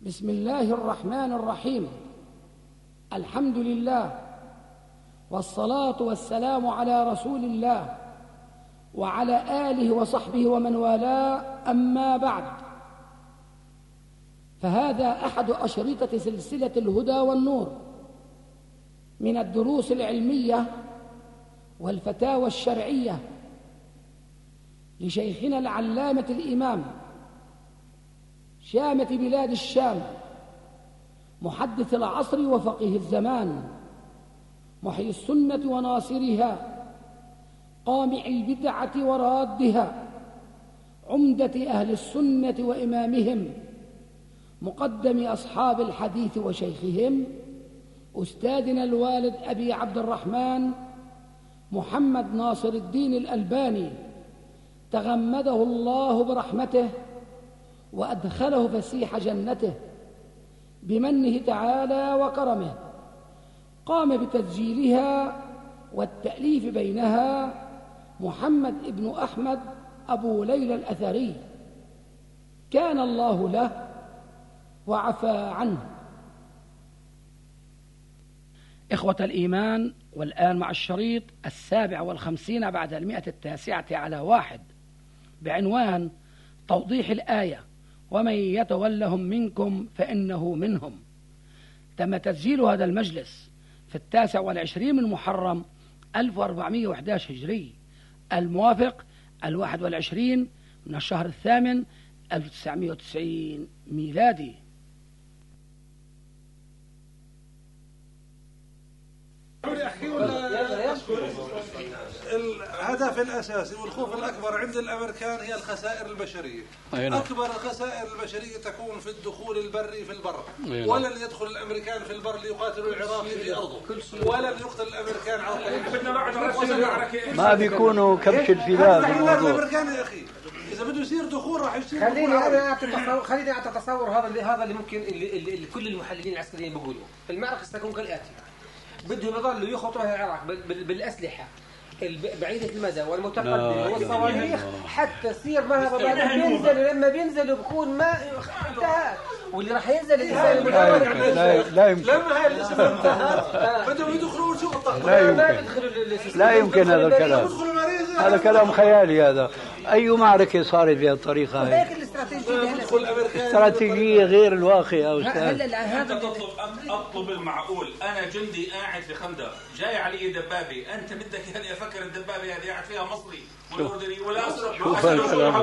بسم الله الرحمن الرحيم. الحمد لله والصلاة والسلام على رسول الله وعلى آله وصحبه ومن والاه، أما بعد، فهذا أحد أشرطة سلسلة الهدى والنور من الدروس العلمية والفتاوى الشرعية لشيخنا العلامة الإمام شامة بلاد الشام، محدث العصر وفقيه الزمان، محيي السنة وناصرها، قامع البدعة ورادها، عمدة أهل السنة وإمامهم، مقدم أصحاب الحديث وشيخهم، أستاذنا الوالد أبي عبد الرحمن محمد ناصر الدين الألباني، تغمده الله برحمته وأدخله فسيح جنته بمنه تعالى وكرمه. قام بتسجيلها والتأليف بينها محمد ابن أحمد أبو ليلى الأثري، كان الله له وعفى عنه. إخوة الإيمان، والآن مع الشريط 57 بعد 109 بعنوان توضيح الآية: ومن يتولهم منكم فإنه منهم. تم تسجيل هذا المجلس في 29 من محرم 1411 هجري، الموافق 21 من الشهر الثامن 1990 ميلادي. الهدف الأساسي والخوف الأكبر عند الأمريكان هي الخسائر البشرية. أكبر الخسائر البشرية تكون في الدخول البري في البر. ولن يدخل الأمريكان في البر ليقاتلوا العراقي في أرضه، ولن يقتل الأمريكان على ما بيكونوا كبش الفداء في الموضوع. الأمريكان يا أخي إذا بده يصير دخول راح يصير. خليني أعطي تصور هذا اللي ممكن اللي كل المحللين العسكريين بيقولوا. المعركة ستكون كالآتي: بدهم يضلوا يخطوا العراق بالأسلحة بعيدة المدى والمتقدمة والصواريخ حتى تصير ما بينزلوا، لما بينزلوا بكون ما انتهى، واللي راح ينزل الإنسان لا يمكن. لما هاي الاسم انتهى بدهم يدخلوا شرطة. لا يمكن هذا الكلام. هذا كلام خيالي. هذا أي معركة صارت بهالطريقة هاي؟ استراتيجية غير الواقع يا أستاذ. أطلب المعقول. أنا جندي قاعد في خندق، جاي علي دبابة، أنت بدك هل أفكر الدبابة هذه قاعد فيها مصري والأردني ولا أصرف؟ شوف الكلام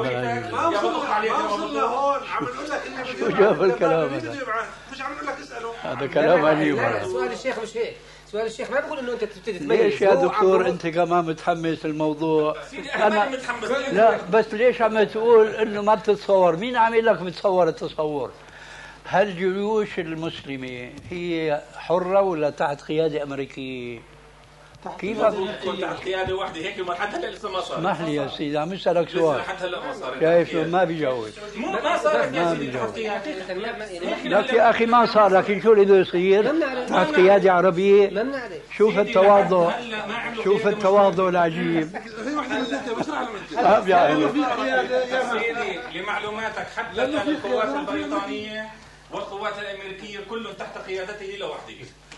شوف الكلام مش عم نقول لك اسأله. هذا كلام عجيب. سؤال الشيخ مش هيك. سؤال الشيخ ما بقول انه انت تبتدي تبين. ليش يا دكتور انت كمان متحمس الموضوع؟ انا متحمس. لا بس ليش عم تقول انه ما بتتصور؟ مين عم يقول لك بتصور التصور؟ هل الجيوش المسلمة هي حرة ولا تحت قيادة أمريكية؟ كيف تكون تحت قيادة واحدة هيك؟ حتى هلا لسه ما صار. اسمح لي يا سيدي عم اسألك سؤال. حتى هلا ما صار. شايف ما بيجاوب. ما صار يا سيدي تحت لك يا أخي ما صار، لكن شو اللي بده يصير؟ تحت قيادة عربية. شوف التواضع، شوف التواضع العجيب. ما بيعرف. سيدي لمعلوماتك حتى القوات البريطانية والقوات الأمريكية كلهم تحت قيادته لوحده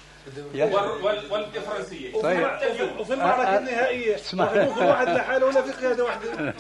والفرنسية. طيب. وفي المعركة النهائية كل واحد لحاله ولا في قيادة واحدة؟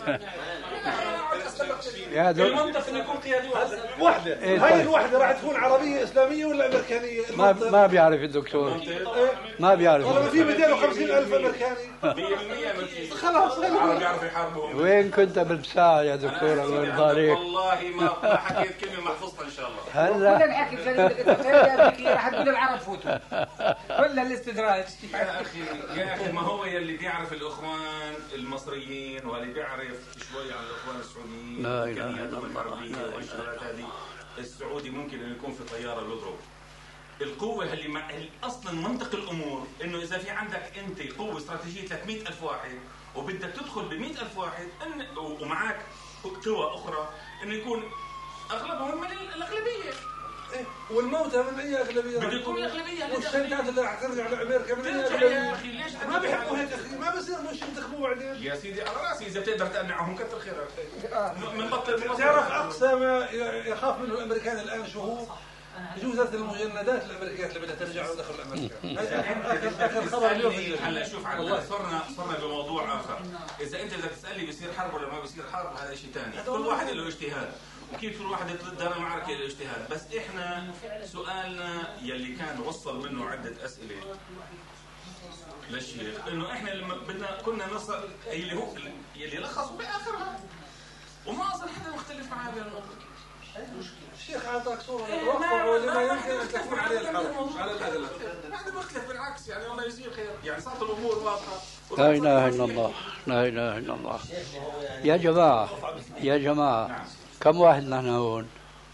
المنطق أن يكون قيادة واحدة. هاي الوحدة راح تكون عربية إسلامية ولا أمريكانية؟ ما بيعرف الدكتور. ما بيعرف. والله في 250,000 أمريكاني. 100% خلاص العرب يعرفوا يحاربوهم. وين كنت بالساعة يا دكتور؟ الله يرضى عليك. والله ما حكيت كلمة محفوظة إن شاء الله. هلا كل الحكي الأمريكية راح تقول العرب فوتوا ولا الاستدراج. يا أخي ما هو يلي بيعرف الأخوان المصريين واللي بيعرف شوي عن الأخوان السعوديين. لا إله إلا الله. والشغلات هذه السعودي ممكن أن يكون في طيارة يضرب. القوة اللي أصلا منطق الأمور إنه إذا في عندك أنت قوة استراتيجية 300,000 واحد وبدك تدخل ب100,000 واحد ومعك قوة أخرى إنه يكون أغلبهم من الأغلبية. والموتى من أي أغلبية؟ بده يكون الأغلبية. والشركات اللي راح ترجع لأمريكا من أي أغلبية؟ يا أخي ليش ما بيحبوا هيك أخي؟ ما بصير مش ينتخبوا بعدين. يا سيدي على راسي إذا بتقدر تقنعهم كثر خيرك. من بطل تعرف أقصى ما يخاف منه الأمريكان الآن شو هو؟ جوزت المجندات الامريكيه اللي بدها ترجع ودخل امريكا. اخر خبر اليوم. هلا شوف صرنا بموضوع اخر. اذا انت بدك تسالني بيصير حرب ولا ما بيصير حرب، هذا شيء ثاني. كل واحد له اجتهاد، وكيف كل واحد ضد المعركه له اجتهاد. بس احنا سؤالنا يلي كان وصل منه عده اسئله للشيخ، انه احنا لما كنا نصل اللي هو يلي لخصوا باخرها، وما اظن حدا مختلف معاه بهالنقطه. الشيخ اعطاك صوره توقعوا لما يمكن ان تكون عليه الحرب على الاغلب. ما حدا مختلف، بالعكس يعني الله يجزيه خير، يعني صارت الامور واضحه. لا اله الا الله، لا اله الا الله. يا جماعه كم واحد نحن هون؟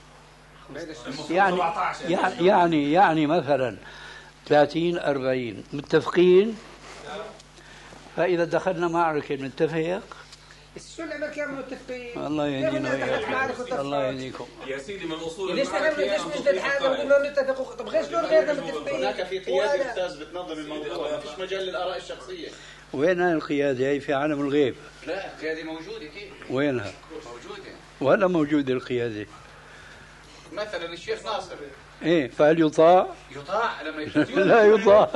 يعني مثلا 30 40 متفقين، فاذا دخلنا معركه نتفق. شو الامريكان متفقين؟ الله يهدينا وياكم، الله يهديكم يا سيدي. من اصول ليش نجد حالنا ونقول نتفق؟ طب غير شلون غيرنا متفقين؟ هناك في قياده استاذ بتنظم الموضوع، ما فيش مجال للاراء الشخصيه. وينها القياده؟ هي في عالم الغيب. لا القياده موجوده كيف؟ وينها؟ موجوده. ولا موجوده القياده؟ مثلا الشيخ ناصر ايه، فهل يطاع؟ يطاع لما يشوف لا يطاع.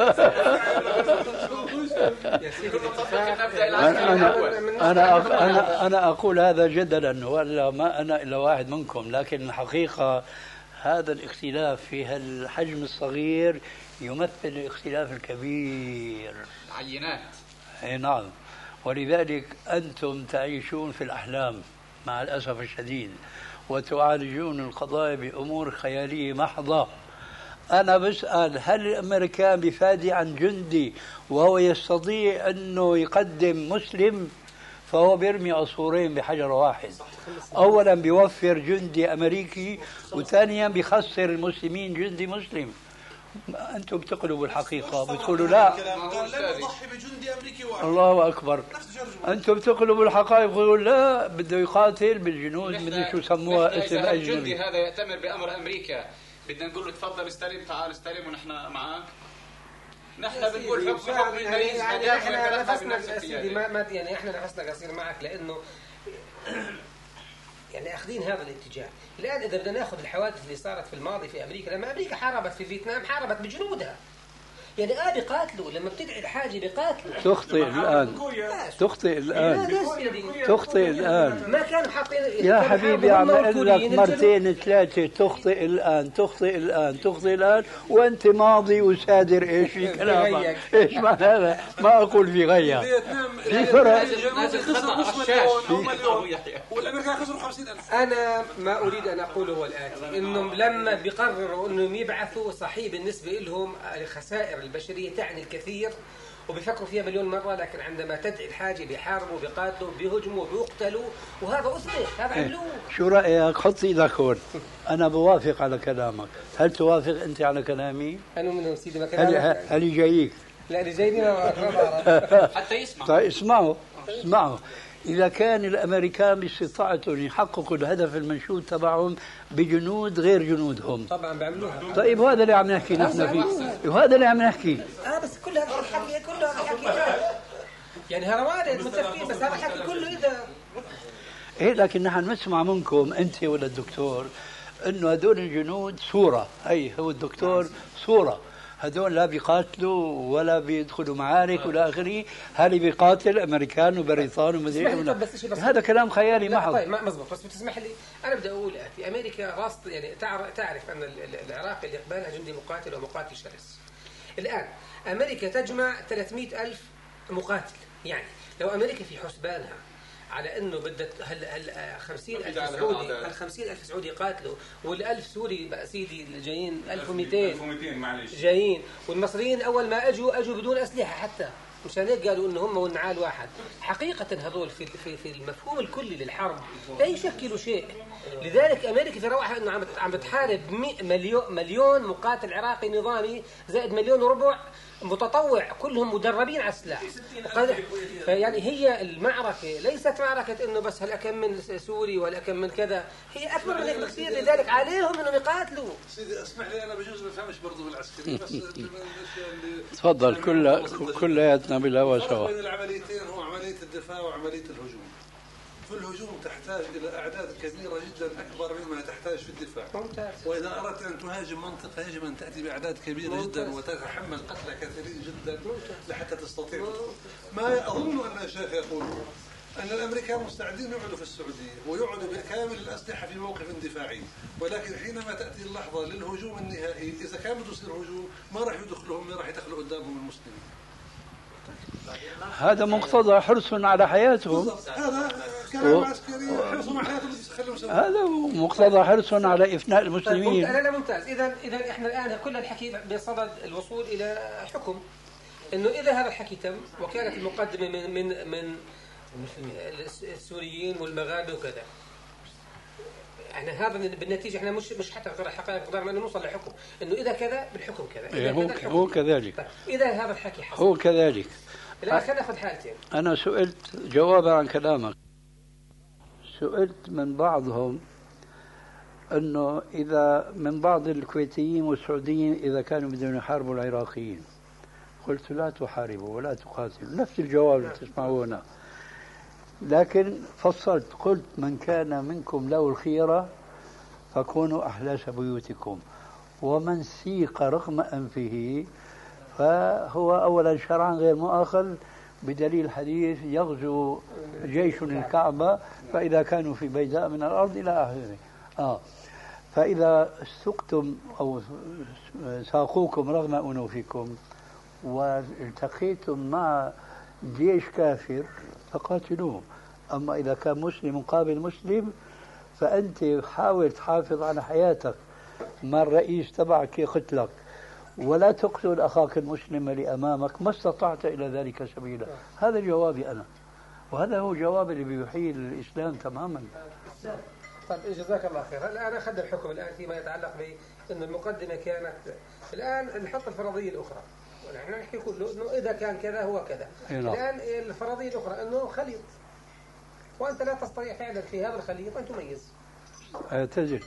أنا أقول هذا جدلا، ولا ما أنا إلا واحد منكم، لكن الحقيقة هذا الاختلاف في هالحجم الصغير يمثل الاختلاف الكبير. عينات. أي نعم، ولذلك أنتم تعيشون في الأحلام مع الأسف الشديد، وتعالجون القضايا بأمور خيالية محضة. أنا بسأل، هل الأمريكان بفادي عن جندي وهو يستطيع أنه يقدم مسلم؟ فهو بيرمي عصفورين بحجر واحد. أولا بيوفر جندي أمريكي، وثانيا بيخسر المسلمين جندي مسلم. أنتم بتقلبوا الحقيقة، بتقولوا لا قال لا نضحي بجندي امريكي واحد. الله أكبر. أنتم بتقلبوا الحقائق وتقولوا لا بده يقاتل بالجنود مدري شو سموها اسم أجنبي. الجندي هذا يأتمر بأمر أمريكا، بدنا نقول له تفضل استلم، تعال استلم ونحن معك. نحن بنقول حكم المريض احنا نفسنا سيدي ما يعني احنا نفسنا قصير معك، لانه يعني اخذين هذا الاتجاه. الان اذا بدنا ناخذ الحوادث اللي صارت في الماضي في امريكا، لما امريكا حاربت في فيتنام حاربت بجنودها. يعني بيقاتلوا، لما بتدعي الحاجه بيقاتلوا. تخطئ الان، تخطئ الان، تخطئ الان. ما كانوا حاطين يا حبيبي، عم اقول لك مرتين ثلاثه تخطئ الان، تخطئ الان، تخطئ الان، وانت ماضي وسادر. ايش في كلامك؟ ايش معنى هذا؟ ما اقول في غير في فرق. والامريكان خسروا 50,000. انا ما اريد ان اقوله هو الاتي، انهم لما بيقرروا انهم يبعثوا، صحيح بالنسبه لهم الخسائر البشرية تعني الكثير وبيفكروا فيها مليون مرة، لكن عندما تدعي الحاجة بيحاربوا بيقاتلوا بيهجموا بيقتلوا، وهذا أثبت، هذا عملوه. شو رأيك؟ حط إيدك هون. أنا بوافق على كلامك. هل توافق أنت على كلامي؟ أنا منهم سيدي ما كلامك. هل يجيك؟ لا اللي جايني ما حتى يسمع. طيب اسمعوا. إذا كان الأمريكان باستطاعتهم يحققوا الهدف المنشود تبعهم بجنود غير جنودهم، طبعا بيعملوها. طيب وهذا اللي عم نحكي نحن فيه، وهذا اللي عم نحكي. بس كل هذا الحكي كله هذا حكي يعني هذا وارد متفقين، بس هذا الحكي كله إذا إيه، لكن نحن نسمع منكم أنت ولا الدكتور إنه هدول الجنود صورة. هي هو الدكتور صورة، هدول لا بيقاتلوا ولا بيدخلوا معارك ولا آخره. هل بيقاتل أمريكان وبريطان ومدري هذا كلام خيالي محض. طيب ما مزبوط، بس بتسمح لي أنا بدي أقول في أمريكا راس، يعني تعرف أن العراق اللي قبالها جندي مقاتل ومقاتل شرس. الآن أمريكا تجمع 300,000 مقاتل، يعني لو أمريكا في حسبانها على انه بدها 50,000 سعودي، 50,000 سعودي يقاتلوا، وال1000 سوري بقى سيدي جايين 1200 معلش جايين، والمصريين اول ما اجوا بدون اسلحه حتى، مشان هيك قالوا انه هم والنعال واحد. حقيقه هذول في المفهوم الكلي للحرب لا يشكلوا شيء. لذلك امريكا في روعها انه عم بتحارب مليون مقاتل عراقي نظامي زائد 1.25 مليون متطوع كلهم مدربين على السلاح. يعني هي المعركة ليست معركة انه بس هل كم من سوري ولا كم من كذا، هي اكبر من هيك بكثير. لذلك عليهم انهم يقاتلوا. سيدي اسمح لي، انا بجوز ما بفهمش برضه بالعسكري، بس تفضل. كلياتنا بالهواء سوا. بين العمليتين هو عملية الدفاع وعملية الهجوم. في الهجوم تحتاج إلى أعداد كبيرة جدا أكبر مما تحتاج في الدفاع. وإذا أردت أن تهاجم منطقة يجب أن تأتي بأعداد كبيرة جدا وتتحمل قتلى كثيرين جدا لحتى تستطيع. ما أظن أن الشيخ يقول أن الأمريكان مستعدين يقعدوا في السعودية ويقعدوا بكامل الأسلحة في موقف دفاعي، ولكن حينما تأتي اللحظة للهجوم النهائي إذا كان بده يصير هجوم ما راح يدخلهم، راح يدخلوا قدامهم المسلمين. هذا مقتضى حرص على حياتهم. هذا كلام عسكري، حرص على حياتهم. هذا مقتضى حرص على إفناء المسلمين. لا ممتاز. إذا إحنا الآن كل الحكي بصدد الوصول إلى حكم إنه إذا هذا الحكي تم وكانت المقدمة من السوريين والمغاربة وكذا، احنا هذا بالنتيجه احنا مش حتى غير الحقائق قدرنا نوصل لحكم انه اذا كذا بالحكم كذا. هو كذلك. طيب اذا هذا الحكي حصل هو كذلك. الان خلينا ناخذ حالتين. انا سئلت جوابا عن كلامك، سئلت من بعضهم انه اذا من بعض الكويتيين والسعوديين اذا كانوا بدهم يحاربوا العراقيين، قلت لا تحاربوا ولا تقاتلوا، نفس الجواب اللي تسمعونه، لكن فصلت قلت من كان منكم له الخيرة فكونوا أحلاس بيوتكم، ومن سيق رغم أنفه فهو أولا شرعا غير مؤاخذ بدليل حديث يغزو جيش الكعبة فإذا كانوا في بيداء من الأرض إلى آخره. فإذا سقتم أو ساقوكم رغم أنوفكم والتقيتم مع جيش كافر فقاتلوهم. أما إذا كان مسلم مقابل مسلم فأنت حاول تحافظ على حياتك ما الرئيس تبعك يقتلك، ولا تقتل أخاك المسلم اللي أمامك ما استطعت إلى ذلك سبيلا. هذا جوابي أنا، وهذا هو جواب اللي بيحيي الإسلام تماما. طيب جزاك الله خير. الآن أخذ الحكم الآن فيما يتعلق بأن المقدمة كانت، الآن نحط الفرضية الأخرى، ونحن نحكي كله إنه إذا كان كذا هو كذا. الآن الفرضية الأخرى إنه خليط، وأنت لا تستطيع فعلا في هذا الخليط أن تميز. اعتزل.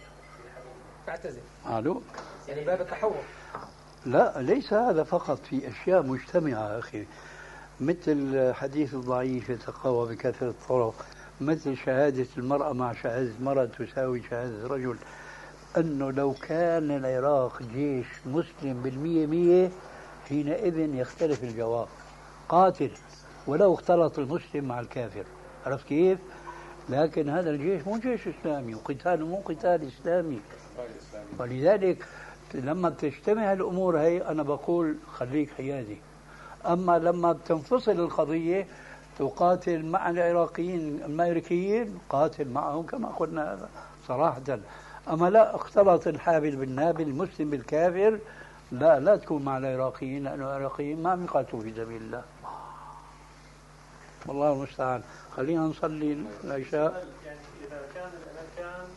يعني باب التحول. لا ليس هذا فقط، في أشياء مجتمعة أخي، مثل حديث الضعيف يتقوى بكثرة الطرق، مثل شهادة المرأة مع شهادة المرأة تساوي شهادة الرجل. أنه لو كان العراق جيش مسلم 100% حينئذ يختلف الجواب، قاتل ولو اختلط المسلم مع الكافر، عرفت كيف؟ لكن هذا الجيش مو جيش إسلامي، وقتاله مو قتال إسلامي، ولذلك لما تجتمع الأمور هي أنا بقول خليك حيادي. أما لما بتنفصل القضية تقاتل مع العراقيين الأمريكيين، قاتل معهم كما قلنا هذا صراحة. أما لا اختلط الحابل بالنابل، المسلم بالكافر، لا تكون مع العراقيين، لأن العراقيين ما يقاتلوا في سبيل الله. والله المستعان. خلينا نصلي العشاء. يعني إذا كان الأمريكان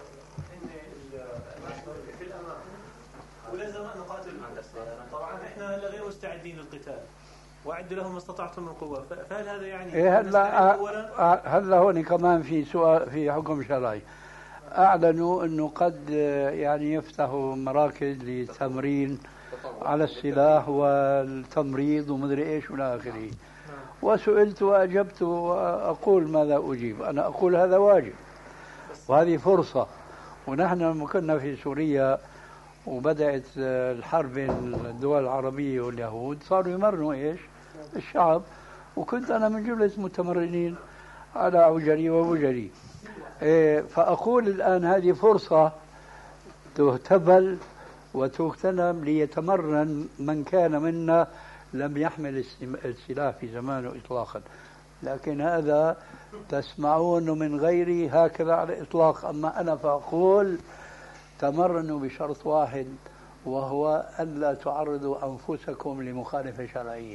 في الأمام ولازم نقاتل معهم، طبعا إحنا غير مستعدين للقتال، وأعدوا لهم ما استطعتم من قوة، فهل هذا يعني هلا هون كمان في سؤال في حكم شرعي، أعلنوا أنه قد يعني يفتحوا مراكز لتمرين على السلاح والتمريض ومدري إيش ولا آخره. وسئلت وأجبت وأقول ماذا أجيب، أنا أقول هذا واجب وهذه فرصة. ونحن لما كنا في سوريا وبدأت الحرب بين الدول العربية واليهود صاروا يمرنوا إيش الشعب، وكنت أنا من جملة المتمرنين على عجري وبجري. فأقول الآن هذه فرصة تهتبل وتغتنم ليتمرن من كان منا لم يحمل السلاح في زمانه إطلاقا، لكن هذا تسمعون من غيري هكذا على الإطلاق. أما أنا فأقول تمرنوا بشرط واحد، وهو ألا تعرضوا أنفسكم لمخالفة شرعية.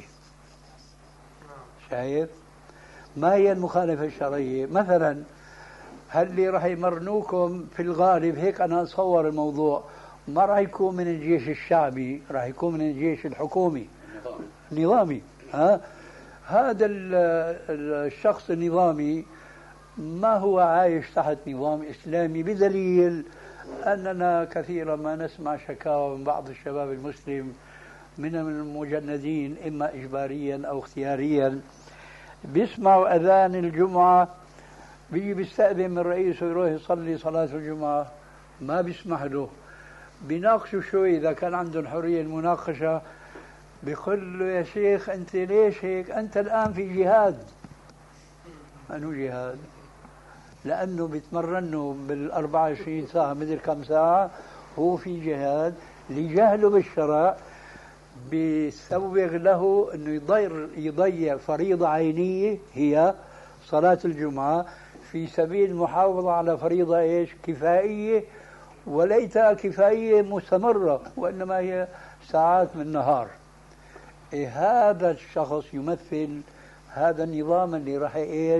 شايف؟ ما هي المخالفة الشرعية؟ مثلا هل اللي راح يمرنوكم في الغالب، هيك أنا أتصور الموضوع، ما راح يكون من الجيش الشعبي، راح يكون من الجيش الحكومي نظامي. هذا الشخص النظامي ما هو عايش تحت نظام إسلامي، بدليل أننا كثيرا ما نسمع شكاوى من بعض الشباب المسلم من المجندين إما إجباريا أو اختياريا، بيسمعوا أذان الجمعة بيجي بيستأذن من رئيسه يروح يصلي صلاة الجمعة ما بيسمح له. بيناقشوا شوي إذا كان عندهم حرية المناقشة، بيقول له يا شيخ أنت ليش هيك؟ أنت الآن في جهاد. أنو جهاد؟ لأنه بيتمرنوا بال24 ساعة مدري كم ساعة، هو في جهاد لجهله بالشرع، بيسوغ له أنه يضيع فريضة عينية هي صلاة الجمعة في سبيل المحافظة على فريضة إيش؟ كفائية، وليتها كفائية مستمرة وإنما هي ساعات من النهار. هذا الشخص يمثل هذا النظام اللي راح إيش؟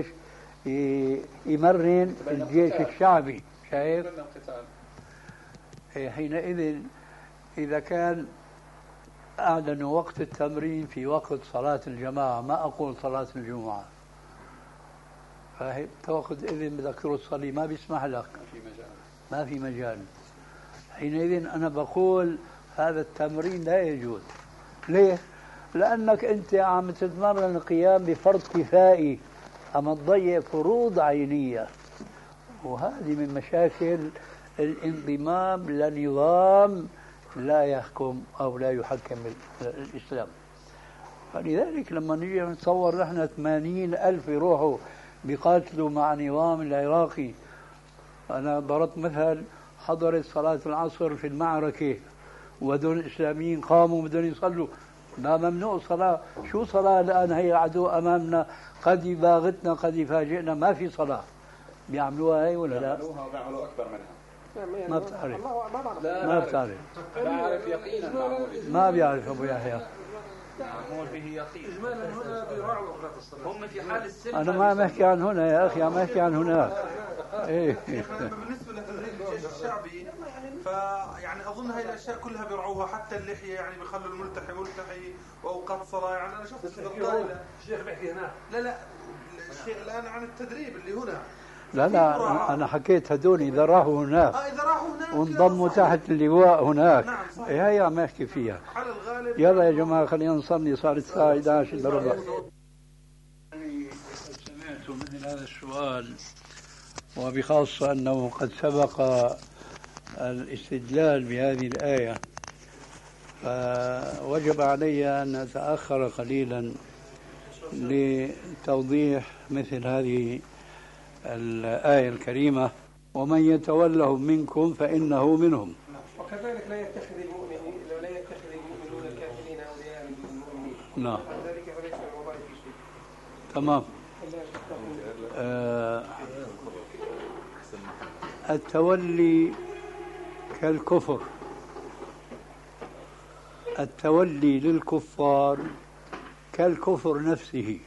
يمرن الجيش الشعبي. شايف؟ حينئذ إذا كان أعلنوا وقت التمرين في وقت صلاة الجماعة، ما أقول صلاة الجمعة، تأخذ إذن بدك تروح تصلي ما بيسمح لك، ما في مجال. حينئذ أنا بقول هذا التمرين لا يجوز. ليه؟ لأنك أنت عم تتمرن القيام بفرض كفائي، أما تضيع فروض عينية، وهذه من مشاكل الانضمام لنظام لا يحكم أو لا يحكم الإسلام. فلذلك لما نجي نتصور نحن 80,000 يروحوا بيقاتلوا مع نظام العراقي. أنا ضربت مثل، حضرت صلاة العصر في المعركة ودول الإسلاميين قاموا بدون يصلوا، ما ممنوع صلاة. شو صلاة الآن؟ هي العدو أمامنا، قد يباغتنا قد يفاجئنا، ما في صلاة. بيعملوها هي ولا لا؟ بيعملوا أكبر منها. ما بتعرف. ما بتعرف. بعرف يقينا. ما بيعرف أبو يحيى. معمول به يقين. إجمالا هنا بيراعوا أوقات الصلاة. هم في حال السن. أنا ما بحكي عن هنا يا أخي، عم بحكي عن هناك. إيه. بالنسبة لتدريب الجيش الشعبي، فيعني أظن هاي الأشياء كلها بيرعوها، حتى اللحية يعني بيخلوا الملتحي ملتحي، وأوقات صلاة. يعني أنا شفت في الطاولة الشيخ بيحكي هنا. لا الشيء الآن عن التدريب اللي هنا. لا أنا حكيت هدول إذا راحوا هناك إذا راحوا هناك وانضموا تحت اللواء هناك. نعم صحيح. هي عم أحكي فيها. على الغالب. يلا يا جماعة خلينا نصلي، صارت الساعة 11 إلا ربع. سمعت مثل هذا السؤال، وبخاصة أنه قد سبق الاستدلال بهذه الآية، فوجب علي أن أتأخر قليلا لتوضيح مثل هذه الآية الكريمة: ومن يتولهم منكم فإنه منهم. وكذلك لا يتخذ المؤمنون الكافرين أولياء من المؤمنين. نعم. ذلك فليس من وظائف شيء. تمام. التولي كالكفر، التولي للكفار كالكفر نفسه.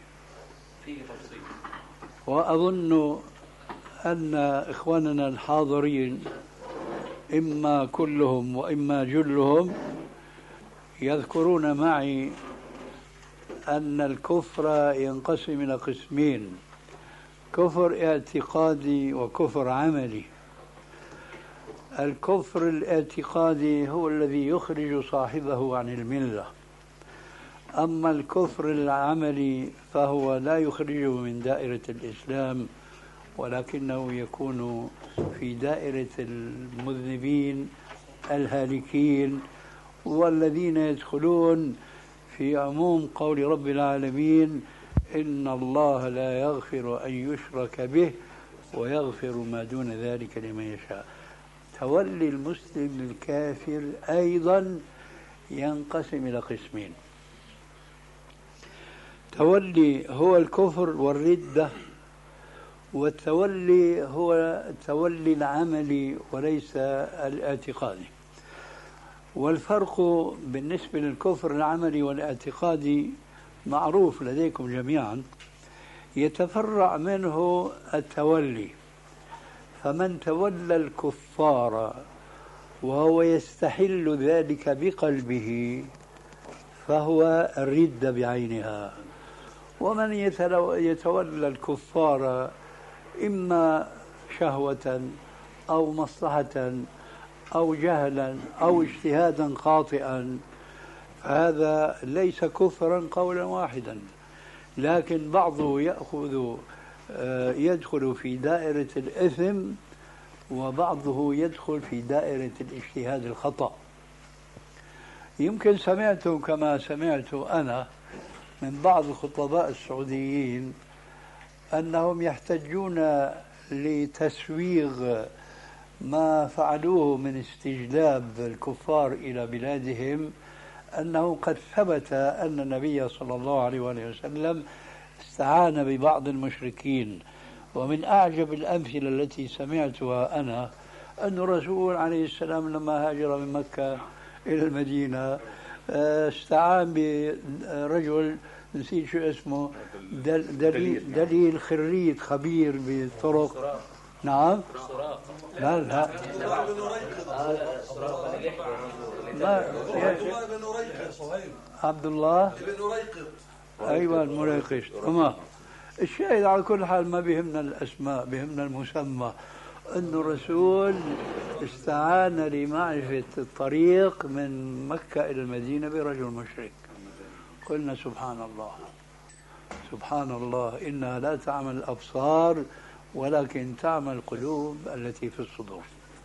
وأظن أن إخواننا الحاضرين إما كلهم وإما جلهم يذكرون معي أن الكفر ينقسم إلى قسمين: كفر اعتقادي وكفر عملي. الكفر الاعتقادي هو الذي يخرج صاحبه عن الملة، أما الكفر العملي فهو لا يخرجه من دائرة الإسلام، ولكنه يكون في دائرة المذنبين الهالكين، والذين يدخلون في عموم قول رب العالمين: إن الله لا يغفر أن يشرك به ويغفر ما دون ذلك لمن يشاء. تولي المسلم للكافر أيضا ينقسم إلى قسمين: تولي هو الكفر والردة، والتولي هو التولي العملي وليس الاعتقادي. والفرق بالنسبة للكفر العملي والاعتقادي معروف لديكم جميعا، يتفرع منه التولي. فمن تولى الكفار وهو يستحل ذلك بقلبه فهو الردة بعينها. ومن يتولى الكفار إما شهوة أو مصلحة أو جهلا أو اجتهادا خاطئا فهذا ليس كفرا قولا واحدا، لكن بعضه يأخذ يدخل في دائرة الإثم وبعضه يدخل في دائرة الاجتهاد الخطأ. يمكن سمعتم كما سمعت أنا من بعض الخطباء السعوديين أنهم يحتجون لتسويغ ما فعلوه من استجلاب الكفار إلى بلادهم أنه قد ثبت أن النبي صلى الله عليه وسلم استعان ببعض المشركين. ومن أعجب الأمثلة التي سمعتها أنا أن الرسول عليه السلام لما هاجر من مكة إلى المدينة استعان برجل نسيت شو اسمه، دليل خريج خبير بالطرق. نعم لا لا عبد الله بن ريقط. أيوة المريقط. تمام. الشاهد على كل حال ما بيهمنا الأسماء، بيهمنا المسمى. أن الرسول استعان لمعرفة الطريق من مكة إلى المدينة برجل مشرك. قلنا سبحان الله سبحان الله، إنها لا تعمل الأبصار ولكن تعمل القلوب التي في الصدور.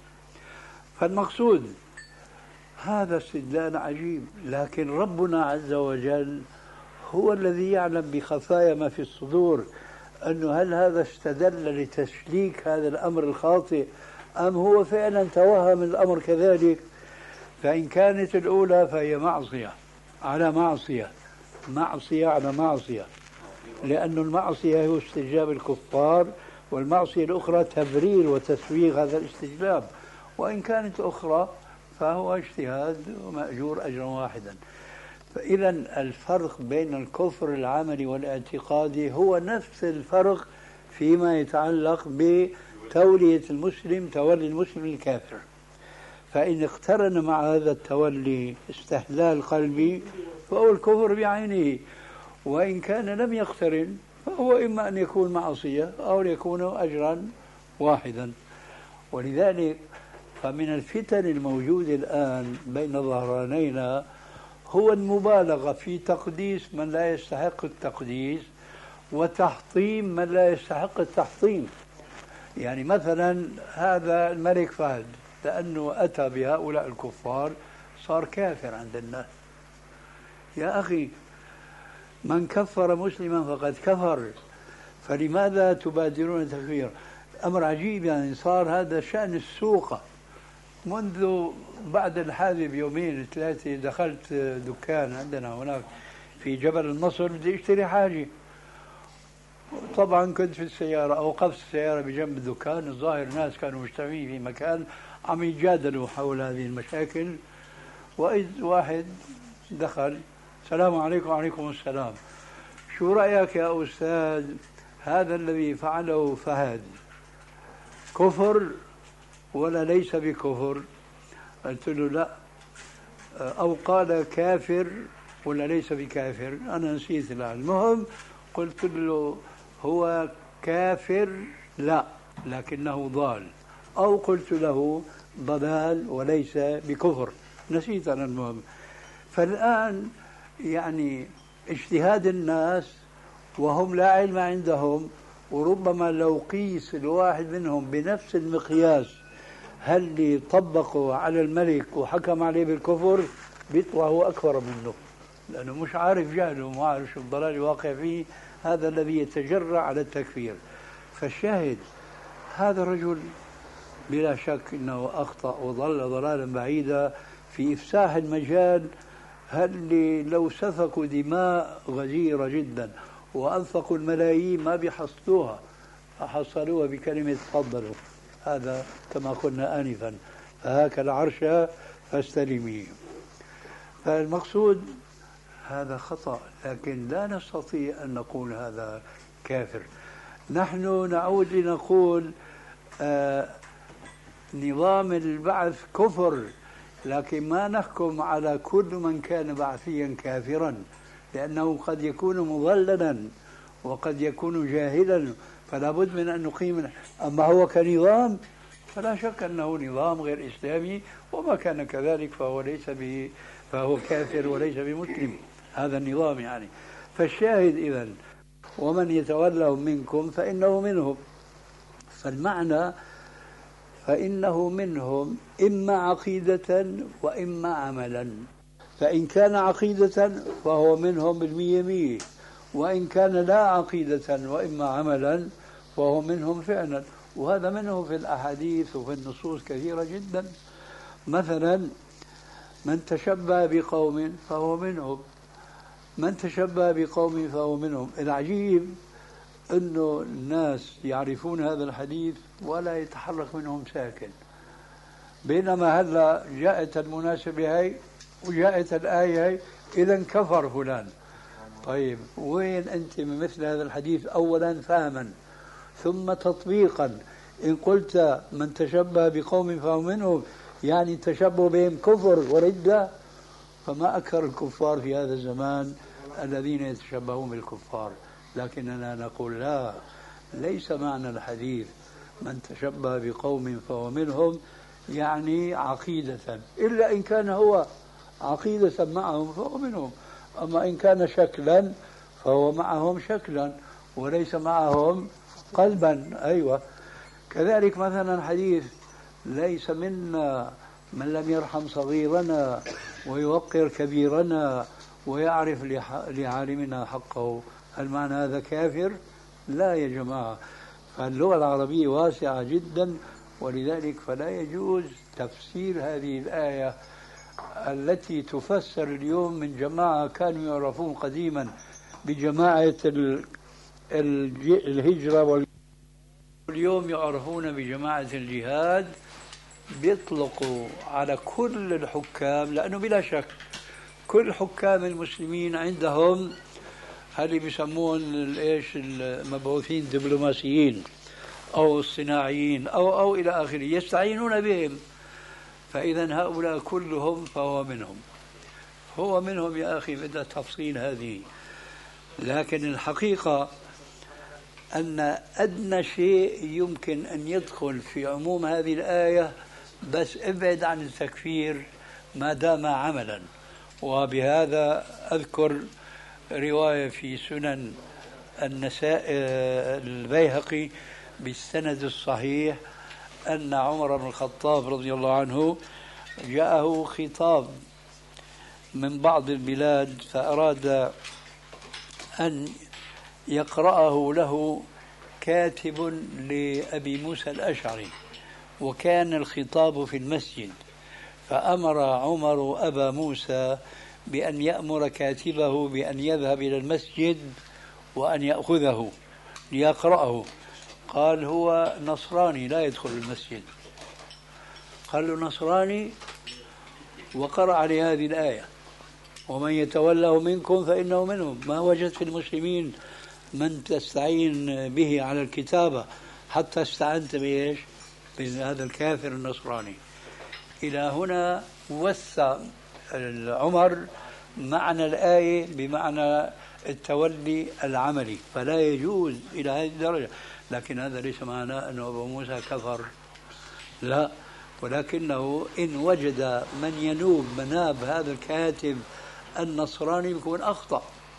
فالمقصود هذا استدلال عجيب، لكن ربنا عز وجل هو الذي يعلم بخفايا ما في الصدور، أنه هل هذا استدل لتسليك هذا الأمر الخاطئ أم هو فعلا توهم الأمر كذلك. فإن كانت الأولى فهي معصية على معصية، معصية على معصية، لأن المعصية هو استجلاب الكفار، والمعصية الأخرى تبرير وتسويغ هذا الاستجلاب. وإن كانت أخرى فهو اجتهاد ومأجور أجرا واحدا. فإذا الفرق بين الكفر العملي والاعتقادي هو نفس الفرق فيما يتعلق بتولية المسلم، تولي المسلم الكافر. فإن اقترن مع هذا التولي استحلال قلبي فهو الكفر بعينه، وإن كان لم يقترن فهو إما أن يكون معصية أو يكون أجرا واحدا. ولذلك فمن الفتن الموجودة الآن بين ظهرانينا هو المبالغة في تقديس من لا يستحق التقديس وتحطيم من لا يستحق التحطيم. يعني مثلا هذا الملك فهد لأنه أتى بهؤلاء الكفار صار كافر عند الناس. يا أخي من كفر مسلما فقد كفر، فلماذا تبادرون تكفير؟ أمر عجيب. يعني صار هذا شأن السوق. منذ بعد الحادث بيومين ثلاثة دخلت دكان عندنا هناك في جبل النصر بدي اشتري حاجة. طبعا كنت في السيارة، أوقفت السيارة بجنب الدكان، الظاهر ناس كانوا مجتمعين في مكان عم يتجادلوا حول هذه المشاكل. وإذ واحد دخل، السلام عليكم. وعليكم السلام. شو رأيك يا أستاذ، هذا الذي فعله فهد كفر ولا ليس بكفر؟ قلت له لا. أو قال كافر ولا ليس بكافر؟ أنا نسيت الآن. المهم قلت له هو كافر لا لكنه ضال، أو قلت له ضلال وليس بكفر، نسيت أنا. المهم فالآن يعني اجتهاد الناس وهم لا علم عندهم، وربما لو قيس الواحد منهم بنفس المقياس هل اللي طبقوا على الملك وحكم عليه بالكفر بيطلع هو أكبر منه، لأنه مش عارف جهله وما عارف شو الضلال الواقع فيه، هذا الذي يتجرأ على التكفير. فالشاهد هذا الرجل بلا شك أنه أخطأ وضل ضلالا بعيدا في إفساح المجال. هل لو سفكوا دماء غزيرة جدا وأنفقوا الملايين ما بيحصلوها، حصلوها بكلمة تفضلوا، هذا كما قلنا آنفا، فهاك العرش فاستلميه. فالمقصود هذا خطأ، لكن لا نستطيع أن نقول هذا كافر. نحن نعود لنقول نظام البعث كفر، لكن ما نحكم على كل من كان بعثيا كافرا، لأنه قد يكون مضللا وقد يكون جاهلا، فلا بد من أن نقيم. أما هو كنظام فلا شك أنه نظام غير إسلامي، وما كان كذلك فهو كافر وليس بمسلم، هذا النظام يعني. فالشاهد إذن ومن يتولهم منكم فإنه منهم. فالمعنى فإنه منهم إما عقيدة وإما عملا. فإن كان عقيدة فهو منهم بالمية مية، وإن كان لا عقيدة وإما عملا فهو منهم فعلا. وهذا منه في الأحاديث وفي النصوص كثيرة جدا. مثلا من تشبه بقوم فهو منهم، من تشبه بقوم فهو منهم. العجيب أنه الناس يعرفون هذا الحديث ولا يتحرك منهم ساكن، بينما هلا جاءت المناسبة هي وجاءت الآية هي، إذا كفر فلان. طيب وين أنت من مثل هذا الحديث؟ أولا فهما ثم تطبيقا. إن قلت من تشبه بقوم فهو منهم يعني تشبه بهم كفر وردة، فما أكثر الكفار في هذا الزمان الذين يتشبهون بالكفار. لكننا نقول لا، ليس معنى الحديث من تشبه بقوم فهو منهم يعني عقيدة، إلا إن كان هو عقيدة معهم فهو منهم. أما إن كان شكلا فهو معهم شكلا وليس معهم قلبا. أيوة. كذلك مثلا حديث ليس منا من لم يرحم صغيرنا ويوقر كبيرنا ويعرف لعالمنا حقه. هل معنى هذا كافر؟ لا يا جماعة. فاللغة العربية واسعة جدا، ولذلك فلا يجوز تفسير هذه الآية التي تفسر اليوم من جماعة كانوا يعرفون قديما بجماعة الهجرة، واليوم يعرفون بجماعة الجهاد. بيطلقوا على كل الحكام، لأنه بلا شك كل حكام المسلمين عندهم هذه بيسمون ايش المبعوثين دبلوماسيين أو الصناعيين أو إلى آخره، يستعينون بهم. فإذا هؤلاء كلهم فهو منهم. هو منهم يا أخي بدأ تفصيل هذه. لكن الحقيقة أن أدنى شيء يمكن أن يدخل في عموم هذه الآية، بس ابعد عن التكفير ما دام عملا. وبهذا أذكر رواية في سنن البيهقي بالسند الصحيح أن عمر بن الخطاب رضي الله عنه جاءه خطاب من بعض البلاد، فأراد أن يقرأه له كاتب لأبي موسى الأشعري، وكان الخطاب في المسجد. فأمر عمر أبا موسى بأن يأمر كاتبه بأن يذهب إلى المسجد وأن يأخذه ليقرأه. قال هو نصراني لا يدخل المسجد. قال له نصراني، وقرأ عليه هذه الآية ومن يتوله منكم فإنه منهم. ما وجد في المسلمين من تستعين به على الكتابة حتى استعنت بإيش؟ بهذا الكافر النصراني. إلى هنا وسع عمر معنى الآية بمعنى التولي العملي، فلا يجوز إلى هذه الدرجة. لكن هذا ليس معناه أن أبو موسى كفر، لا، ولكنه إن وجد من ينوب مناب هذا الكاتب النصراني يكون أخطأ.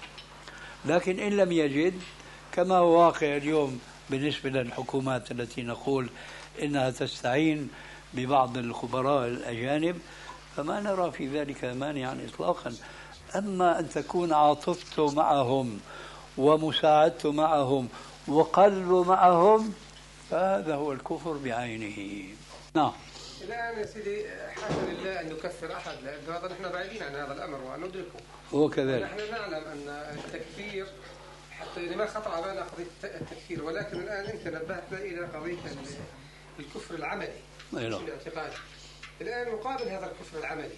لكن إن لم يجد، كما هو واقع اليوم بالنسبة للحكومات التي نقول إنها تستعين ببعض الخبراء الأجانب، فما نرى في ذلك مانعا إطلاقا. أما أن تكون عاطفته معهم ومساعدته معهم وقلبه معهم، فهذا هو الكفر بعينه. نعم. الآن يا سيدي حاشا لله أن نكفر أحد، لأن هذا نحن بعيدين عن هذا الأمر وندركه. هو كذلك. نحن نعلم أن التكفير حتى ما خطر على قضية التكفير، ولكن الآن أنت نبهتنا إلى قضية الكفر العملي الاعتقادي. الآن مقابل هذا الكفر العملي،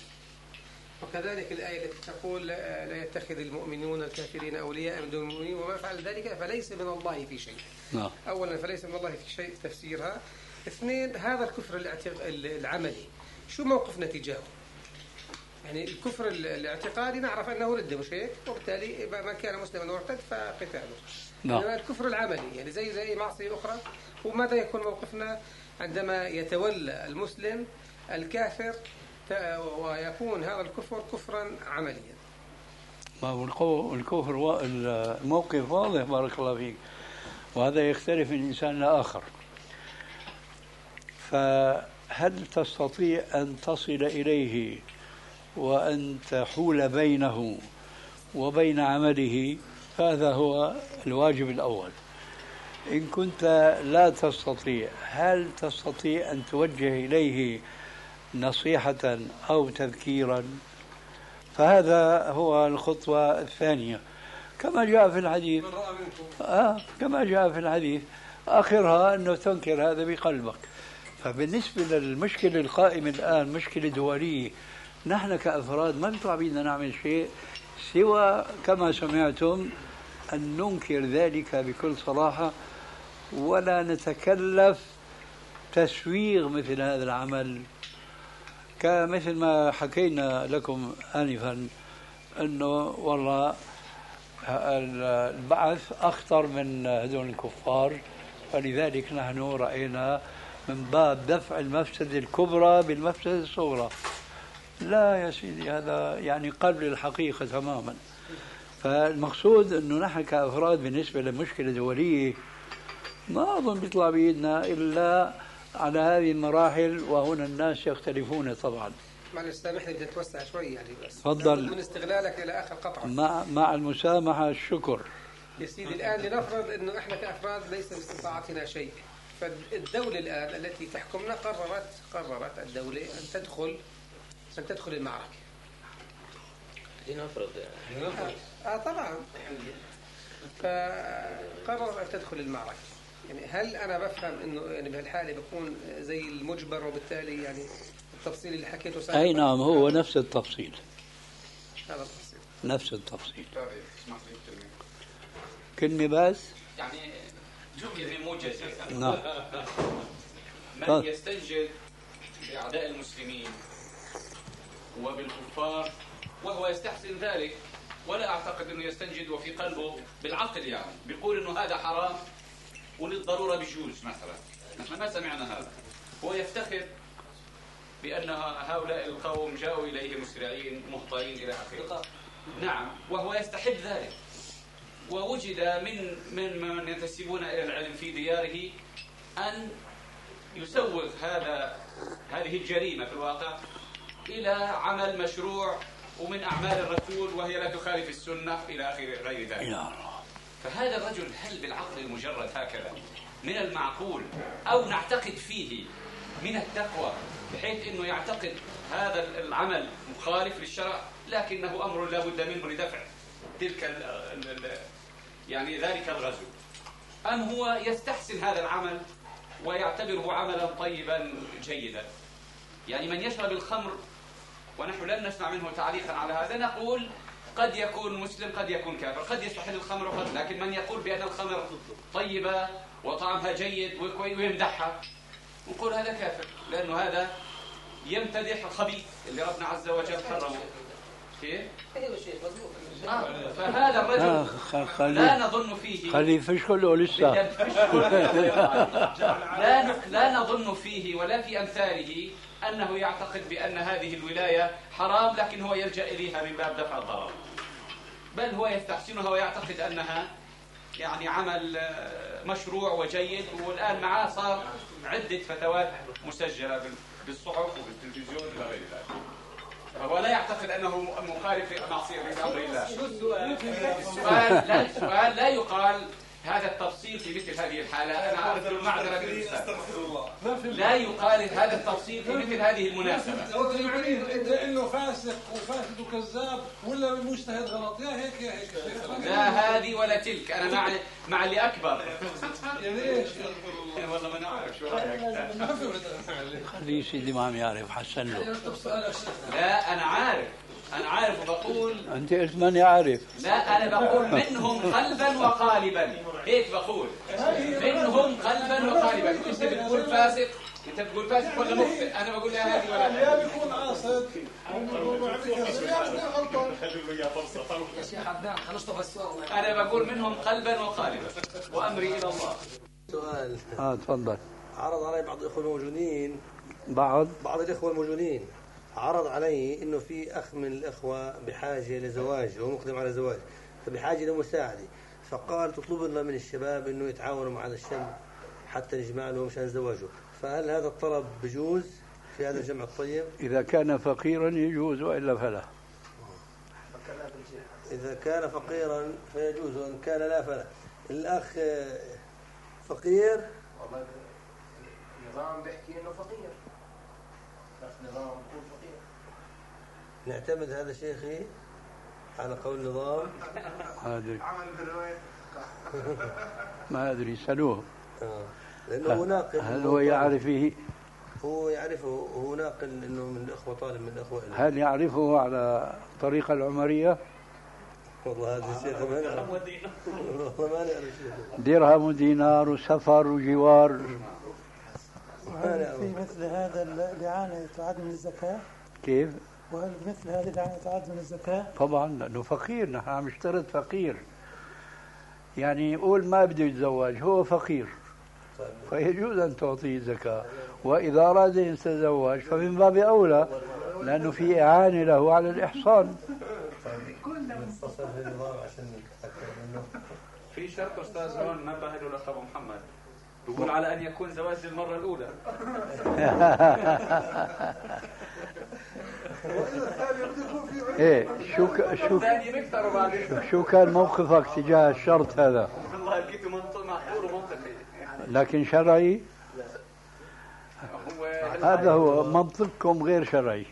وكذلك الآية التي تقول لا يتخذ المؤمنون الكافرين أولياء من دون المؤمنين وما فعل ذلك فليس من الله في شيء. أولا فليس من الله في شيء تفسيرها. اثنين، هذا الكفر العملي شو موقفنا تجاهه؟ يعني الكفر الاعتقادي نعرف أنه ردة مش هيك، وبالتالي من كان مسلما مرتد فقتاله. إنما الكفر العملي يعني زي معصية أخرى. وماذا يكون موقفنا عندما يتولى المسلم الكافر ويكون هذا الكفر كفرا عمليا؟ الكفر الموقف واضح بارك الله فيك، وهذا يختلف من إنسان لآخر. فهل تستطيع أن تصل إليه وأن تحول بينه وبين عمله؟ هذا هو الواجب الأول. إن كنت لا تستطيع، هل تستطيع أن توجه إليه نصيحة أو تذكيرا؟ فهذا هو الخطوة الثانية، كما جاء في الحديث. كما جاء في الحديث آخرها أنه تنكر هذا بقلبك. فبالنسبة للمشكلة القائمة الآن مشكلة دولية، نحن كأفراد ما بيطلع بينا نعمل شيء سوى كما سمعتم أن ننكر ذلك بكل صراحة، ولا نتكلف تسويغ مثل هذا العمل. كمثل ما حكينا لكم آنفا أنه والله البعث أخطر من هذول الكفار، فلذلك نحن رأينا من باب دفع المفسدة الكبرى بالمفسدة الصغرى. لا يا سيدي، هذا يعني قلب الحقيقة تماما. فالمقصود أنه نحن كأفراد بالنسبة لمشكلة دولية ما أظن بيطلع بإيدنا إلا على هذه المراحل، وهنا الناس يختلفون طبعا. معلش سامحني بدي أتوسع شوي يعني، بس تفضل. من استغلالك إلى آخر قطعة مع المسامحة الشكر. يا سيدي الآن لنفرض أنه إحنا كأفراد ليس باستطاعتنا شيء، فالدولة الآن التي تحكمنا قررت الدولة أن تدخل المعركة. لنفرض طبعا فقررت أن تدخل المعركة. يعني هل أنا بفهم أنه يعني بهالحالة بكون زي المجبر، وبالتالي يعني التفصيل اللي حكيته سابقا؟ أي نعم، هو نفس التفصيل. هذا التفصيل نفس التفصيل. كلمة بس يعني جملة موجزة. نعم. من يستنجد بأعداء المسلمين وبالكفار وهو يستحسن ذلك، ولا أعتقد أنه يستنجد وفي قلبه بالعقل يعني بيقول أنه هذا حرام وللضرورة بيجوز مثلا. نحن ما سمعنا هذا. هو يفتخر بأن هؤلاء القوم جاءوا إليه مسرعين مهطعين إلى آخره. نعم، وهو يستحب ذلك. ووجد من ينتسبون إلى العلم في دياره أن يسوغ هذه الجريمة في الواقع إلى عمل مشروع ومن أعمال الرسول، وهي لا تخالف السنة إلى آخر غير ذلك. فهذا الرجل هل بالعقل المجرد هكذا من المعقول أو نعتقد فيه من التقوى بحيث أنه يعتقد هذا العمل مخالف للشرع لكنه أمر لا بد منه لدفع يعني ذلك الغزو، أم هو يستحسن هذا العمل ويعتبره عملا طيبا جيدا؟ يعني من يشرب الخمر، ونحن لن نسمع منه تعليقا على هذا، نقول قد يكون مسلم قد يكون كافر، قد يستحل الخمر وقد، لكن من يقول بأن الخمر طيبة وطعمها جيد ويمدحها نقول هذا كافر، لأنه هذا يمتدح الخبيث اللي ربنا عز وجل حرمه. كيف؟ فهذا الرجل لا نظن فيه، خليه فشكله لسه لا نظن فيه ولا في أمثاله أنه يعتقد بأن هذه الولاية حرام لكن هو يلجأ إليها من باب دفع الضرر، بل هو يستحسنها ويعتقد أنها يعني عمل مشروع وجيد. والآن معاه صار عدة فتوات مسجلة بالصحف وبالتلفزيون إلى غير ذلك، فهو لا يعتقد أنه مخالف لمعصية أمر الله. السؤال لا يقال هذا التفصيل في مثل هذه الحالة. أنا أعرف المعذرة بالإنسان، لا يقال هذا التفصيل في مثل هذه المناسبة. إنه فاسق وفاسد وكذاب ولا مجتهد غلط، يا هيك يا هيك. لا هذه ولا تلك، أنا مع اللي أكبر. يعني إيش؟ والله ما نعرف شو رأيك. خليه سيدي ما عم يعرف، حسن له. لا أنا عارف وبقول. أنت قلت ماني عارف. لا أنا بقول منهم قلبا وقالبا، هيك بقول منهم قلبا وقالبا. أنت بتقول فاسق، أنت بتقول فاسق ولا مخطئ؟ أنا بقول لا هذه ولا يا بيكون قاصد يا شيخ عبدان خلصت السؤال. أنا بقول منهم قلبا وقالبا وأمري إلى الله. سؤال. تفضل. عرض علي بعض الإخوة الموجودين، بعض الإخوة الموجودين عرض علي إنه في أخ من الأخوة بحاجة لزواج، هو مقدم على زواج فبحاجة لمساعدة، فقال تطلب لنا من الشباب إنه يتعاونوا مع هذا الشاب حتى نجمع له مشان زواجه. فهل هذا الطلب بجوز في هذا الجمع الطيب؟ إذا كان فقيرا يجوز وإلا فلا. إذا كان فقيرا فيجوز وإن كان لا فلا. الأخ فقير والله النظام بيحكي إنه فقير، بس نظام يكون فقير. نعتمد هذا شيخي على قول النظام. ما أدري سألوه. لأنه ناقل. هل هو يعرفه؟ هو يعرفه، هو ناقل إنه من الأخوة، طالب من الأخوة. هل يعرفه على الطريقة العمرية؟ والله هذا الشيخ ما نعرف. والله ما نعرف شيخ. درهم ودينار وسفر وجوار. في مثل هذا الإعانة تعد من الزكاة؟ كيف؟ وهل مثل هذه الإعانة تعد من الزكاة؟ طبعا لأنه فقير، نحن عم نشترط فقير. يعني يقول ما بده يتزوج، هو فقير فيجوز أن تعطيه زكاة، وإذا أراد أن يتزوج فمن باب أولى لأنه في إعانة له على الإحصان. في شرط أستاذ هون نبه له الأخ أبو محمد، يقول على أن يكون زواج للمرة الأولى. إيه شو كان موقفك تجاه الشرط هذا؟ والله لقيته معقول ومنطقي، لكن شرعي؟ هذا هو منطقكم غير شرعي.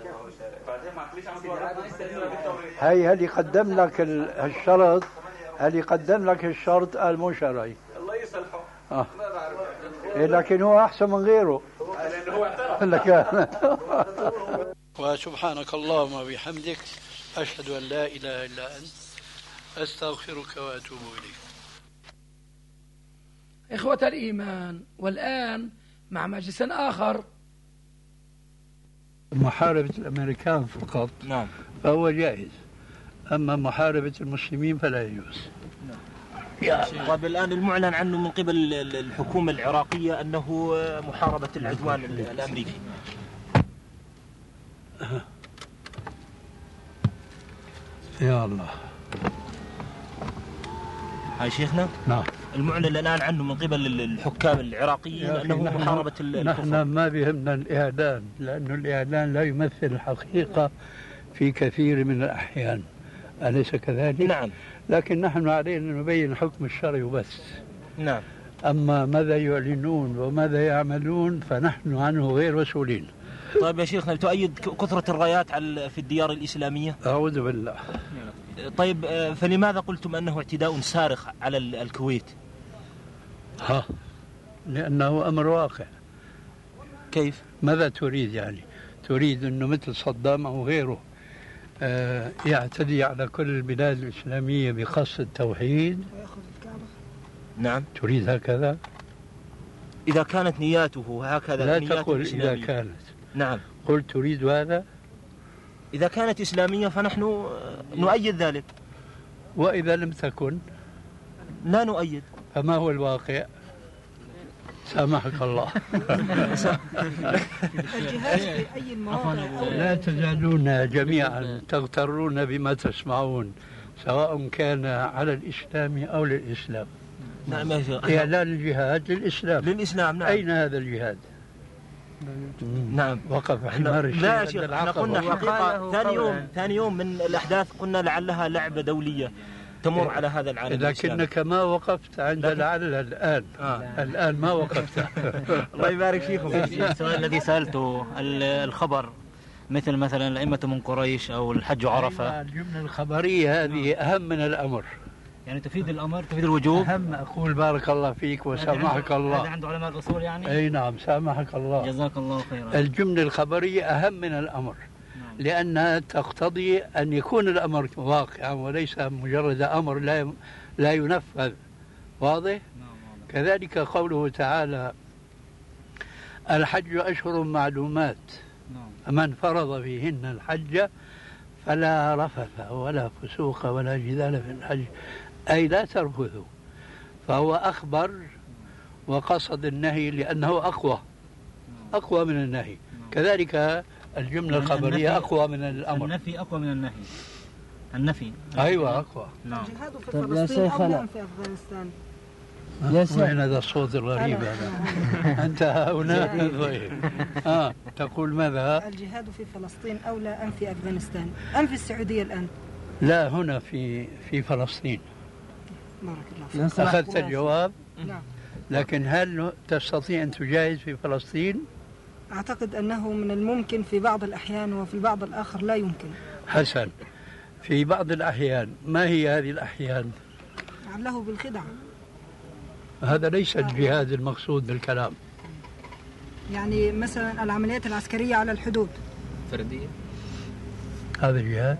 هي هل يقدم لك الشرط، هل يقدم لك الشرط قال مو شرعي. الله يصلحه. ما بعرف. إيه لكن هو أحسن من غيره. لأنه هو اعترف. وسبحانك اللهم وبحمدك أشهد أن لا إله إلا أنت أستغفرك وأتوب إليك. إخوة الإيمان، والآن مع مجلس آخر. محاربة الأمريكان فقط نعم فهو جائز، أما محاربة المسلمين فلا يجوز. طيب الآن المعلن عنه من قبل الحكومة العراقية أنه محاربة العدوان الأمريكي. يا الله. هاي شيخنا؟ نعم. المعلن الآن عنه من قبل الحكام العراقيين أنه محاربة الكفر. نحن ما بيهمنا الإعلان، لأنه الإعلان لا يمثل الحقيقة في كثير من الأحيان، أليس كذلك؟ نعم. لكن نحن علينا نبين الحكم الشرعي وبس. نعم. أما ماذا يعلنون وماذا يعملون فنحن عنه غير مسؤولين. طيب يا شيخنا، تؤيد كثرة الرايات في الديار الإسلامية؟ أعوذ بالله. طيب فلماذا قلتم أنه اعتداء صارخ على الكويت؟ لأنه أمر واقع. كيف؟ ماذا تريد يعني؟ تريد أنه مثل صدام أو غيره يعتدي على كل البلاد الإسلامية بقصد التوحيد؟ نعم. تريد هكذا؟ إذا كانت نياته هكذا. لا تقول إذا كانت. نعم. قل تريد هذا؟ إذا كانت إسلامية فنحن نؤيد ذلك. وإذا لم تكن؟ لا نؤيد. فما هو الواقع؟ سامحك الله. الجهاد في أي المواقع. لا تزالون جميعا تغترون بما تسمعون سواء كان على الإسلام أو للإسلام. نعم يا شيخ. إعلان الجهاد للإسلام. للإسلام نعم. أين هذا الجهاد؟ نعم. وقف حمار الشيء. لا يا شيخ، احنا قلنا حقيقة ثاني يوم من الأحداث قلنا لعلها لعبة دولية تمر على هذا العالم. لكنك ما وقفت عند لعل الآن. الآن ما وقفت. الله يبارك فيكم. السؤال الذي سألته الخبر مثلا الأئمة من قريش أو الحج عرفة. الجملة الخبرية هذه أهم من الأمر. يعني تفيد الأمر، تفيد الوجوب. أهم أقول بارك الله فيك وسامحك الله. هذا عند علماء الأصول يعني. أي نعم سامحك الله. جزاك الله خيرا. الجملة الخبرية أهم من الأمر. لأنها تقتضي أن يكون الأمر واقعا وليس مجرد أمر لا ينفذ. واضح؟ كذلك قوله تعالى الحج أشهر معلومات فمن فرض فيهن الحج فلا رفث ولا فسوق ولا جدال في الحج، أي لا ترفثوا. فهو أخبر وقصد النهي لأنه أقوى من النهي. كذلك الجملة الخبرية أقوى من الأمر. النفي أقوى من النهي. النفي أيوة أقوى. نعم. الجهاد في فلسطين أو نعم في أفغانستان؟ وين هذا الصوت الغريب هذا؟ أنت هنا تقول ماذا؟ الجهاد في فلسطين أولى أم في أفغانستان أم في السعودية الآن؟ لا، هنا في فلسطين. بارك الله فيك. أخذت الجواب؟ نعم. لكن هل تستطيع أن تجاهد في فلسطين؟ أعتقد أنه من الممكن في بعض الأحيان وفي البعض الآخر لا يمكن. حسن، في بعض الأحيان، ما هي هذه الأحيان؟ لعله بالخدعة. هذا ليس الجهاد المقصود بالكلام. يعني مثلا العمليات العسكرية على الحدود فردية، هذا جهاد؟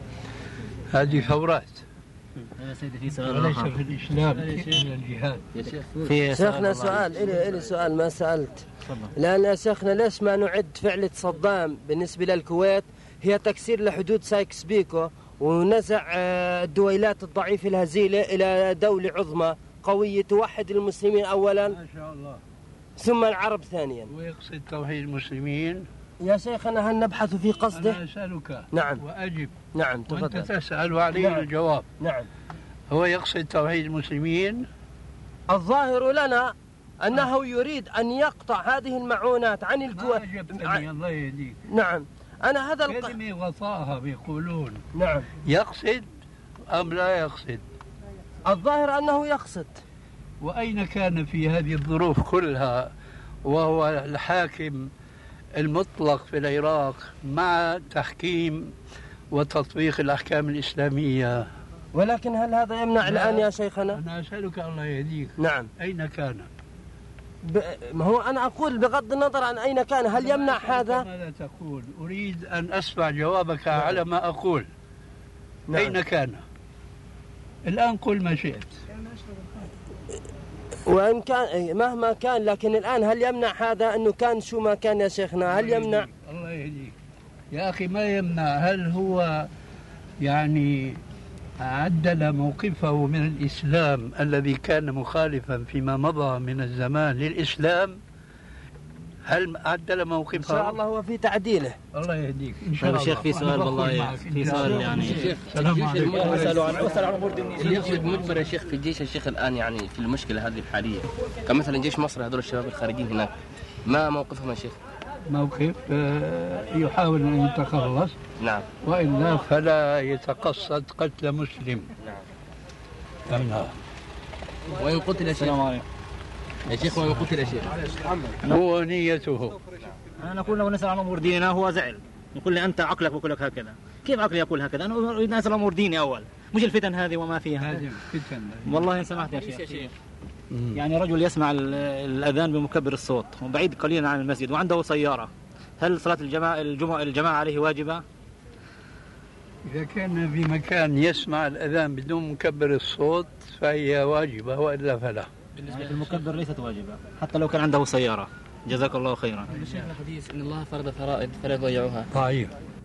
هذه ثورات. يا سيدي في سؤال ليس في الإسلام الجهاد. في شيخنا سؤال إلي سؤال ما سألت. لأن يا شيخنا ليش ما نعد فعلة صدام بالنسبة للكويت هي تكسير لحدود سايكس بيكو ونزع الدويلات الضعيفة الهزيلة إلى دولة عظمى قوية توحد المسلمين أولا ما شاء الله ثم العرب ثانيا. ويقصد توحيد المسلمين. يا شيخنا هل نبحث في قصده؟ أنا أسألك نعم وأجب. نعم تفضل. وأنت تسأل وعليه نعم. الجواب. نعم. هو يقصد توحيد المسلمين. الظاهر لنا أنه يريد أن يقطع هذه المعونات عن الكويت. الله يهديك. نعم أنا هذا كلمة غطاها بيقولون. نعم. يقصد أم لا يقصد؟ الظاهر أنه يقصد. وأين كان في هذه الظروف كلها وهو الحاكم المطلق في العراق مع تحكيم وتطبيق الأحكام الإسلامية؟ ولكن هل هذا يمنع الآن يا شيخنا؟ أنا أسألك الله يهديك. نعم. أين كان؟ ما هو أنا أقول بغض النظر عن أين كان هل يمنع هذا؟ ماذا تقول؟ أريد أن أسمع جوابك نعم. على ما أقول. نعم. أين كان؟ الآن قل ما شئت. وإن كان مهما كان لكن الآن هل يمنع هذا أنه كان شو ما كان يا شيخنا؟ هل يمنع؟ الله يهديك يا أخي. ما يمنع. هل هو يعني عدل موقفه من الإسلام الذي كان مخالفا فيما مضى من الزمان للإسلام؟ هل عدل موقفه؟ إن شاء الله هو في تعديله. الله يهديك إن شاء الله. الشيخ في سؤال والله في سؤال يعني السلام عليكم. أسأل عن أمور دينية. اللي يقصد مجبر يا شيخ في الجيش الشيخ الآن يعني في المشكلة هذه الحالية كمثلا جيش مصر هذول الشباب الخارجين هناك ما موقفهم يا شيخ؟ موقف يحاول أن يتخلص. نعم. وإلا فلا يتقصد قتل مسلم. نعم. وإن قتل شيخ يا شيخ وإن قتل شيخ هو نيته. أنا نقول له نسأل عن أمور ديننا هو زعل يقول لي أنت عقلك بقول لك هكذا. كيف عقلي يقول هكذا؟ أنا أريد أن أسأل عن أمور ديني أول مش الفتن هذه وما فيها. هذه فتن والله إن سمحت يا شيخ. يعني رجل يسمع الأذان بمكبر الصوت وبعيد قليلا عن المسجد وعنده سيارة، هل صلاة الجماعة عليه واجبة؟ إذا كان في مكان يسمع الأذان بدون مكبر الصوت فهي واجبة وإلا فلا. بالنسبة للمكبر ليست واجبة حتى لو كان عنده سيارة. جزاك الله خيرا. الشيخ الحديث إن الله فرض فرائض فلا يضيعوها. طيب